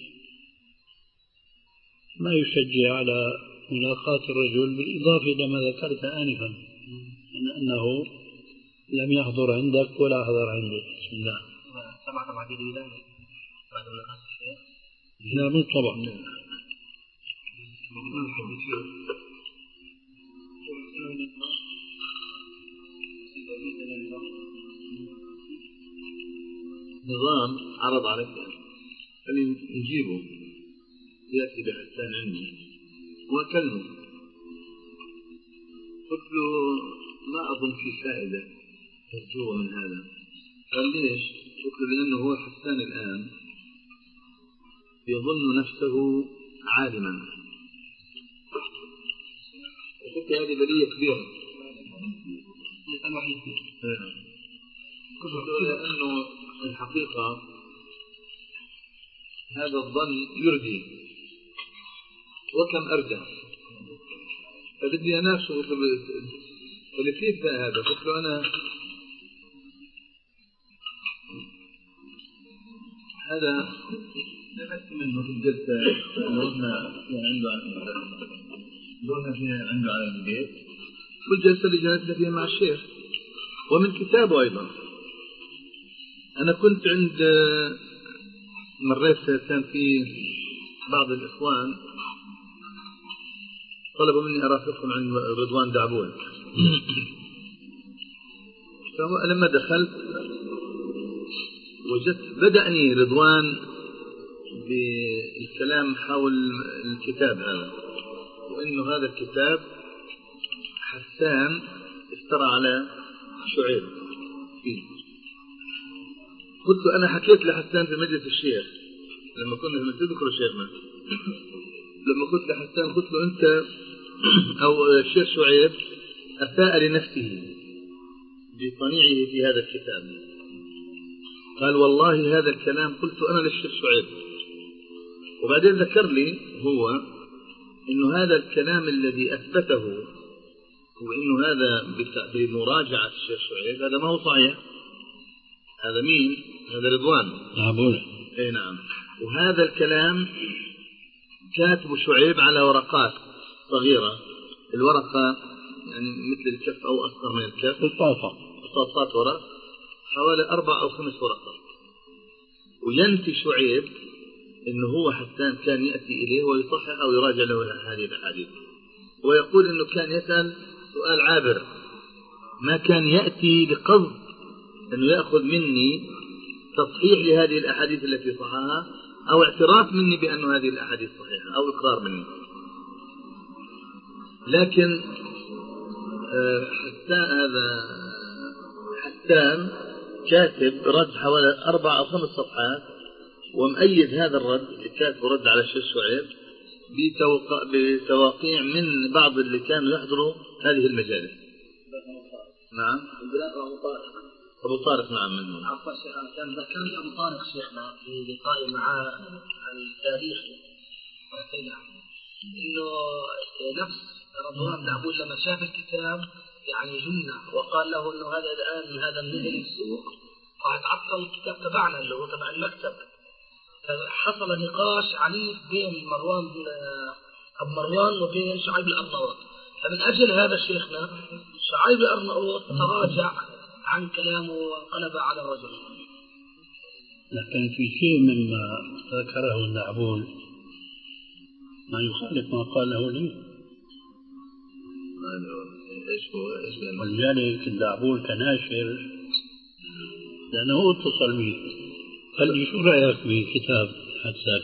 ما يشجع على ملاقاة الرجل، بالإضافة إلى ما ذكرت آنفا من أنه لم يحضر عندك ولا حضر عندك. بسم الله. سمعت مع جديدة بعد ملاقاة الشيخ؟ لا مو طبعا. نظام عرض عليك خلينا نجيبه يأتي بحسان عندي وأكلمه، قلت له ما أظن في فائدة ترجوه من هذا. قال ليش؟ قلت له لأنه هو حسان الآن يظن نفسه عالما، وقلت هذه بلية كبيرة لأنه الحقيقة هذا الظن يرجي وكم أرجع، فبدي أناقشه. قال لي كيف هذا؟ قلت له أنا هذا نفست منه في الجلسة اللي رحنا فيها عنده رحنا فيها عنده على البيت، والجلسة اللي جلسنا فيها مع الشيخ، ومن كتابه أيضا. أنا كنت عند مريت كان في بعض الإخوان طلبوا مني أرافقهم عند رضوان دعبون فلما دخلت وجدت بدأني رضوان بالكلام حول الكتاب هذا، وإنه هذا الكتاب حسان افترى على شعيب فيه. قلت له أنا حكيت لحسان في مجلس الشيخ لما كنا في مسجد ذكر شيخنا، لما قلت لحسان قلت له أنت أو الشيخ شعيب أساء لنفسه بصنيعه في هذا الكتاب. قال والله هذا الكلام قلت أنا للشيخ شعيب. وبعدين ذكر لي هو إنه هذا الكلام الذي أثبته وإنه هذا بمراجعة الشيخ شعيب هذا ما هو صحيح. هذا مين؟ هذا رضوان دعبون. اي نعم. وهذا الكلام كاتب شعيب على ورقات صغيرة، الورقة يعني مثل الكف أو أصغر من الكف، الطاطة طاطات ورق حوالي أربع أو خمس ورقات. وينفي شعيب إنه هو حسان كان يأتي إليه ويصحح أو يراجع له هذه الأحاديث، ويقول إنه كان يسأل سؤال عابر، ما كان يأتي بقصد أنه يأخذ مني تصحيح لهذه الأحاديث التي صححها أو اعتراف مني بأن هذه الأحاديث صحيحة أو إقرار مني. لكن حتى هذا حسان كاتب رد حوالي أربع أو خمس صفحات ومؤيد هذا الرد كاتب رد على الشيخ شعيب بتوقيع من بعض اللي كانوا يحضروا هذه المجالس. نعم أبو طارق. نعم منهم. عفوا شيخ أنا كان ذكرني أبو طارق شيخنا في لقائي مع التاريخ إنه نفس رضوان بن عبود لما شاف الكتاب يعني جنة وقال له إنه هذا الآن هذا النهل السوق وهتعطل الكتاب تبعنا اللي هو تبع المكتب. حصل نقاش عنيف بين مروان أبو مروان وبين شعيب الأرناؤوط. فمن أجل هذا شيخنا شعيب الأرناؤوط تراجع عن كلامه وانقلب على الرجل. لكن في شيء مما ذكره النعبول ما يخالف ما قاله لي. ولذلك النعبول كناشر لأنه اتصل به قال لي شو رأيك بكتاب حسان؟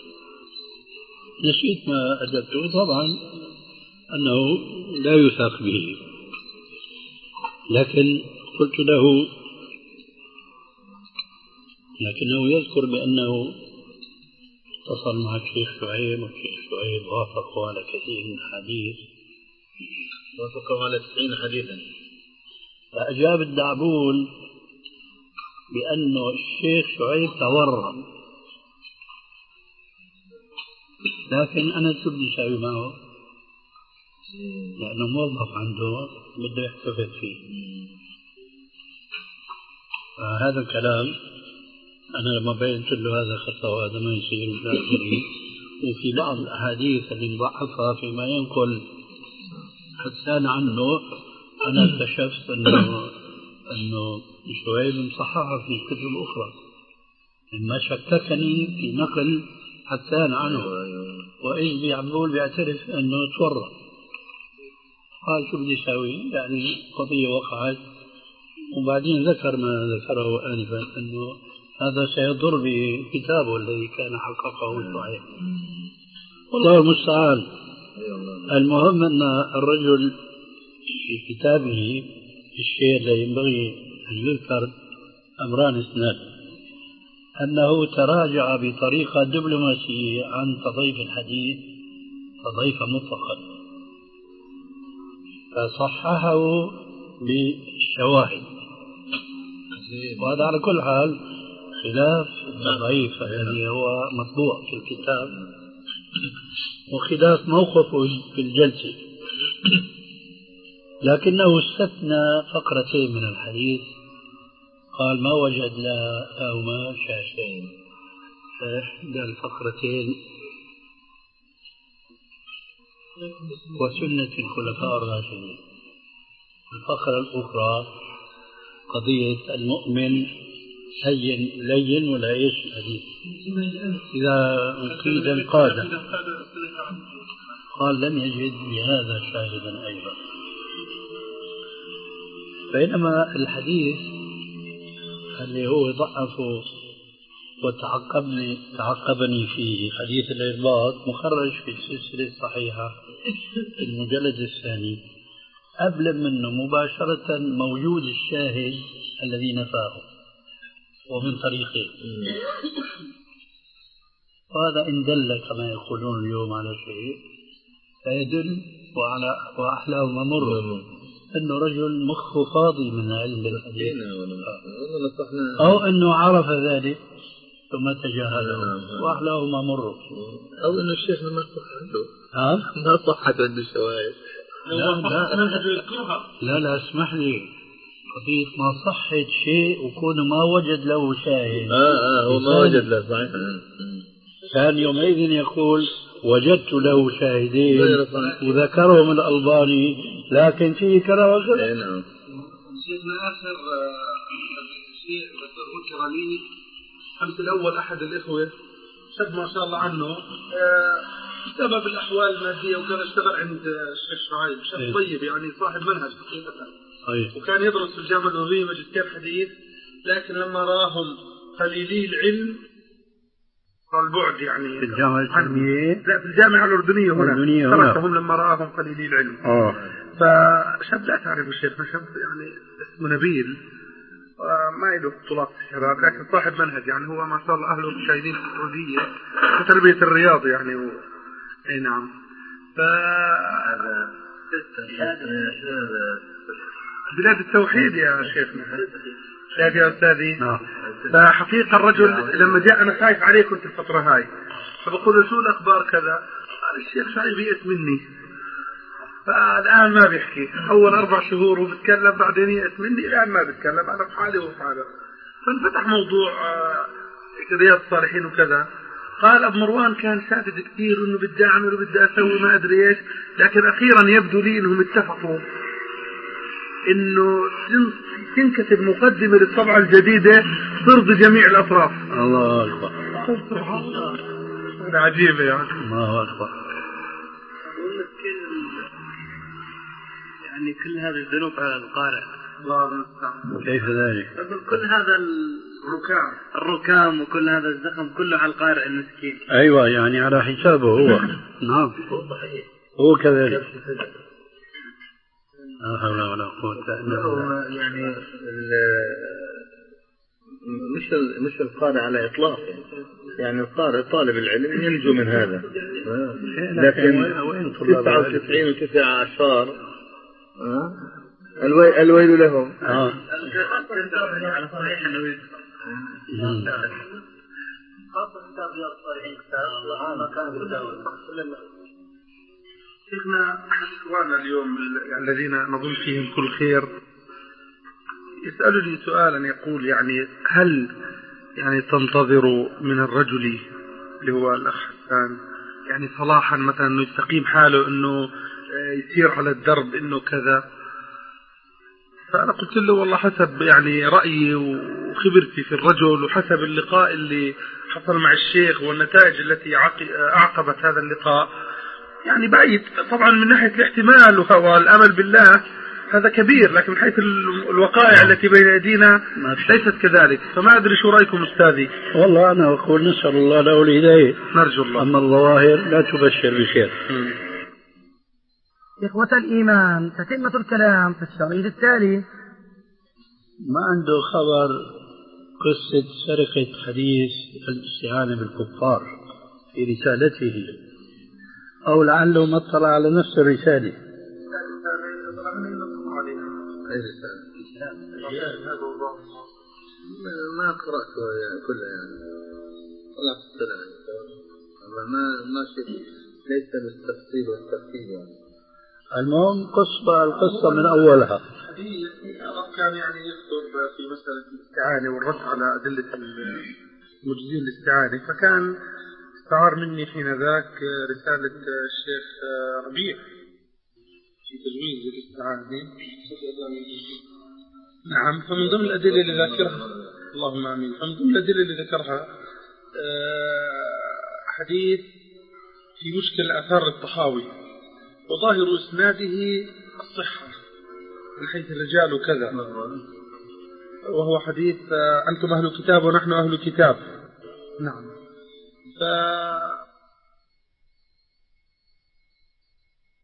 نسيت ما أجبته طبعا أنه لا يثاق به، لكن قلت له لكنه يذكر بأنه اتصل مع الشيخ شعيب والشيخ شعيب وافقوا على كثير من الحديث، وافقوا على تسعين حديثا. فأجاب الدعبول بأنه الشيخ شعيب تورط، لكن أنا شو بدي أسوي معه؟ لأنه موظف عنده بده يحتفظ فيه. فهذا الكلام أنا لما بينت له هذا خطأ وهذا ما يصير بالآخرين، وفي بعض الأحاديث اللي نضعفها فيما ينقل حسان عنه أنا اكتشفت أنه أنه شعيب مصححها في كتب أخرى مما شككني في نقل حسان عنه، وإيش بيعملون بيعترف أنه تورط. قال شو بدي أسوي؟ يعني قضية وقعت، وبعدين ذكر ما ذكره آنفا أنه هذا سيضر بكتابه الذي كان حققه شعيب. والله المستعان. المهم أن الرجل في كتابه الشيء الذي ينبغي أن يذكر أمران اثنان: أنه تراجع بطريقة دبلوماسية عن تضعيف الحديث تضعيف مطلقا، فصححه بالشواهد، وهذا على كل حال خلاف الضعيف الذي هو مطبوع في الكتاب، وخلاف موقفه في الجلسة. لكنه استثنى فقرتين من الحديث، قال ما وجد لهما شاشتين. فإحدى الفقرتين وسنة الخلفاء الراشدين، الفقرة الأخرى قضية المؤمن هين لين ولا ايش الحديث إذا قيد انقاد. قال لم يجد لهذا شاهدا أيضا. بينما الحديث اللي هو ضعفه وتعقبني تعقبني فيه حديث الإرباط مخرج في السلسلة الصحيحة في المجلد الثاني، قبل منه مباشرة موجود الشاهد الذي نفاه ومن طريقه. وهذا إن دل كما يقولون اليوم على شيء فيدل وعلى وأحلاه ممر أنه رجل مخه فاضي من علم الحديث، أو أنه عرف ذلك ثم تجاهله وأحلاه ممر، أو أنه الشيخ ما صح عنده ها ما صحت عنده الشواهد. لا لا لا لا اسمح لي، قضية ما صحت شيء وكون ما وجد له شاهد. آه آه هو ما وجد له صحيح. كان يومئذ يقول وجدت له شاهدين وذكرهم الألباني لكن فيه كذا وكذا. نعم. شيخنا آخر شيء ذكر لي أمس الأول أحد الإخوة شاب ما شاء الله عنه بسبب الأحوال المادية وكان اشتغل عند الشيخ شعيب، شاب طيب يعني صاحب منهج حقيقة، وكان يدرس في الجامعة الأردنية ماجستير حديث، لكن لما راهم قليلي العلم البعد يعني في الجامعة الإسلامية؟ لا، في الجامعة الأردنية هنا، تركهم لما رآهم قليلي العلم. آه. فشاب لا تعرف الشيخ، شاب يعني اسمه نبيل، ما له بطولات الشباب، لكن صاحب منهج، يعني هو ما شاء الله أهله مشاهدين في السعودية في تربية الرياض يعني و... أي نعم. ف بلاد التوحيد يا شيخنا، يا أستاذي. فحقيقة الرجل لما جاء أنا خايف عليه كنت الفترة هاي، فبقول له شو الأخبار كذا، قال الشيخ شايف يئس مني. فالآن ما بيحكي، أول أربع شهور وبتكلم، بعدين يئس مني، الآن ما بتكلم، أنا في حالي وفي حاله. فانفتح موضوع رياض الصالحين وكذا. قال أبو مروان كان سادد كثير إنه بدي أعمل وبدي أسوي ما أدري إيش، لكن أخيرا يبدو لي إنهم اتفقوا إنه تنكتب مقدمة للطبعة الجديدة ترضي جميع الأطراف. الله أكبر. سبحان الله، هذا عجيب يعني. الله أكبر. يعني كل هذه الذنوب على القارئ. الله المستعان. كيف ذلك؟ كل هذا الركام الركام وكل هذا الزخم كله على القارئ المسكين. أيوة، يعني على حسابه هو. نعم، هو كذلك. لا حول ولا قوة إلا بالله. يعني مش مش القارئ على إطلاق، يعني القارئ طالب العلم ينجو من هذا، لكن تسعة وتسعين وتسعة عشر الويل الويل لهم. آه. شيخنا اخواننا اليوم الذين نظن فيهم كل خير يسألني سؤالا، يقول يعني هل يعني تنتظر من الرجل اللي هو الأخ حسان يعني صلاحا مثلا انه يستقيم حاله، انه يسير على الدرب، انه كذا؟ فأنا قلت له والله حسب يعني رأيي وخبرتي في الرجل وحسب اللقاء اللي حصل مع الشيخ والنتائج التي أعقبت هذا اللقاء، يعني بعيد طبعا من ناحية الاحتمال والأمل بالله هذا كبير، لكن من حيث الوقائع التي بين أيدينا ليست كذلك. فما أدري شو رأيكم أستاذي؟ والله أنا أقول نسأل الله له الهداية، نرجو الله. أما الظواهر لا تبشر بخير. إخوة الإيمان، تتمة الكلام في الشريط التالي. ما عنده خبر قصة سرقة حديث الاستعانة بالكفار في رسالته، أو لعله ما اطلع على نفس الرسالة. ما قرأته يعني كلها، يعني طلعت السلام ما ما شيء ليس بالتفصيل والترتيب يعني. المهم قصة القصة من أولها. كان يعني يخطب في مسألة الاستعانة والرد على أدلة المجزين الاستعانة، فكان استعار مني حين ذاك رسالة الشيخ ربيع في تجويز الاستعانة. نعم، فمن ضمن الأدلة اللي ذكرها، اللهم آمين، فمن ضمن الأدلة اللي ذكرها حديث في مشكل آثار الطحاوي، وظاهر إسناده الصحة من حيث الرجال وكذا، وهو حديث أنتم أهل كتاب ونحن أهل كتاب. نعم. ف